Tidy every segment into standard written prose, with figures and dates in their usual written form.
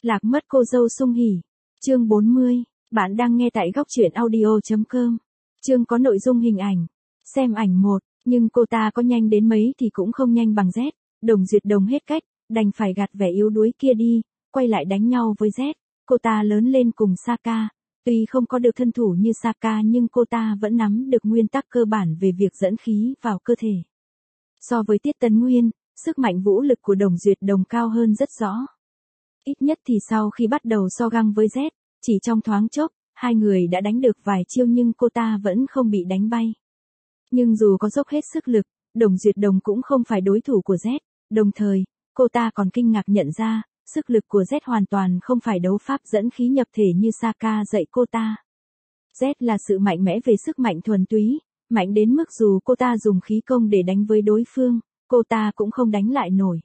Lạc mất cô dâu Sung Hỉ. Chương 40. Bạn đang nghe tại góc truyện audio.com. Chương có nội dung hình ảnh. Xem ảnh 1. Nhưng cô ta có nhanh đến mấy thì cũng không nhanh bằng Z. Đồng Duyệt Đồng hết cách, đành phải gạt vẻ yếu đuối kia đi, quay lại đánh nhau với Z. Cô ta lớn lên cùng Saka. Tuy không có được thân thủ như Saka nhưng cô ta vẫn nắm được nguyên tắc cơ bản về việc dẫn khí vào cơ thể. So với Tiết Tấn Nguyên, sức mạnh vũ lực của Đồng Duyệt Đồng cao hơn rất rõ. Ít nhất thì sau khi bắt đầu so găng với Z, chỉ trong thoáng chốc, hai người đã đánh được vài chiêu nhưng cô ta vẫn không bị đánh bay. Nhưng dù có dốc hết sức lực, Đồng Duyệt Đồng cũng không phải đối thủ của Z, đồng thời, cô ta còn kinh ngạc nhận ra, sức lực của Z hoàn toàn không phải đấu pháp dẫn khí nhập thể như Saka dạy cô ta. Z là sự mạnh mẽ về sức mạnh thuần túy, mạnh đến mức dù cô ta dùng khí công để đánh với đối phương, cô ta cũng không đánh lại nổi.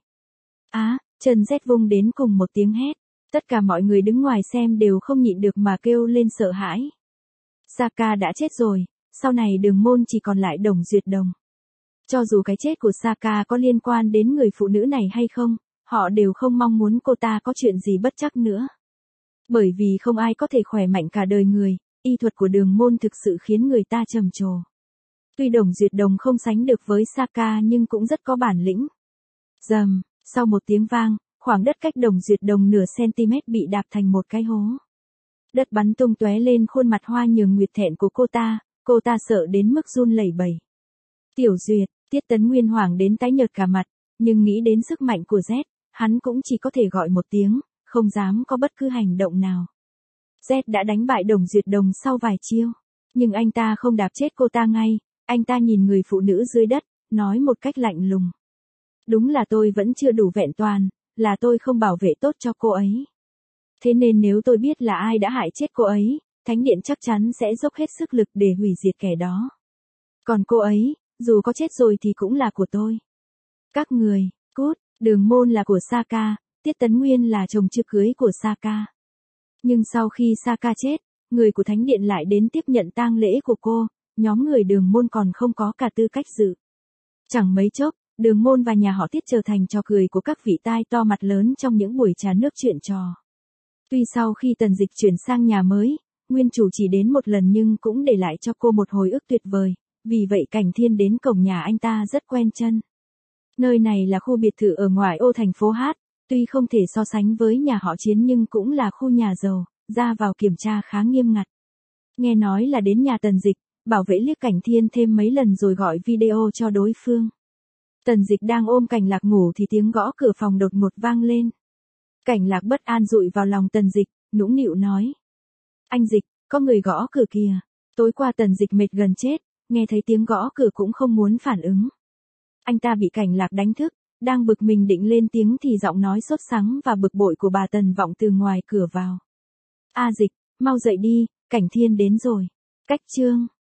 Chân Z vung đến cùng một tiếng hét. Tất cả mọi người đứng ngoài xem đều không nhịn được mà kêu lên sợ hãi. Saka đã chết rồi, sau này Đường Môn chỉ còn lại Đồng Duyệt Đồng. Cho dù cái chết của Saka có liên quan đến người phụ nữ này hay không, họ đều không mong muốn cô ta có chuyện gì bất trắc nữa. Bởi vì không ai có thể khỏe mạnh cả đời người, y thuật của Đường Môn thực sự khiến người ta trầm trồ. Tuy Đồng Duyệt Đồng không sánh được với Saka nhưng cũng rất có bản lĩnh. Rầm, sau một tiếng vang, khoảng đất cách Đồng Duyệt Đồng nửa cm bị đạp thành một cái hố. Đất bắn tung tóe lên khuôn mặt Hoa Nhường Nguyệt thẹn của cô ta sợ đến mức run lẩy bẩy. Tiểu Duyệt, Tiết Tấn Nguyên hoảng đến tái nhợt cả mặt, nhưng nghĩ đến sức mạnh của Z, hắn cũng chỉ có thể gọi một tiếng, không dám có bất cứ hành động nào. Z đã đánh bại Đồng Duyệt Đồng sau vài chiêu, nhưng anh ta không đạp chết cô ta ngay, anh ta nhìn người phụ nữ dưới đất, nói một cách lạnh lùng. Đúng là tôi vẫn chưa đủ vẹn toàn, là tôi không bảo vệ tốt cho cô ấy. Thế nên nếu tôi biết là ai đã hại chết cô ấy, Thánh Điện chắc chắn sẽ dốc hết sức lực để hủy diệt kẻ đó. Còn cô ấy, dù có chết rồi thì cũng là của tôi. Các người, cút, Đường Môn là của Saka, Tiết Tấn Nguyên là chồng chưa cưới của Saka. Nhưng sau khi Saka chết, người của Thánh Điện lại đến tiếp nhận tang lễ của cô, nhóm người Đường Môn còn không có cả tư cách dự. Chẳng mấy chốc, Đường Môn và nhà họ Tiết trở thành trò cười của các vị tai to mặt lớn trong những buổi trà nước chuyện trò. Tuy sau khi Tần Dịch chuyển sang nhà mới, nguyên chủ chỉ đến một lần nhưng cũng để lại cho cô một hồi ức tuyệt vời, vì vậy Cảnh Thiên đến cổng nhà anh ta rất quen chân. Nơi này là khu biệt thự ở ngoại ô thành phố Hát, tuy không thể so sánh với nhà họ Chiến nhưng cũng là khu nhà giàu, ra vào kiểm tra khá nghiêm ngặt. Nghe nói là đến nhà Tần Dịch, bảo vệ liếc Cảnh Thiên thêm mấy lần rồi gọi video cho đối phương. Tần Dịch đang ôm Cảnh Lạc ngủ thì tiếng gõ cửa phòng đột ngột vang lên. Cảnh Lạc bất an dụi vào lòng Tần Dịch, nũng nịu nói. Anh Dịch, có người gõ cửa kìa. Tối qua Tần Dịch mệt gần chết, nghe thấy tiếng gõ cửa cũng không muốn phản ứng. Anh ta bị Cảnh Lạc đánh thức, đang bực mình định lên tiếng thì giọng nói sốt sắng và bực bội của bà Tần vọng từ ngoài cửa vào. Dịch, mau dậy đi, Cảnh Thiên đến rồi. Cách chương.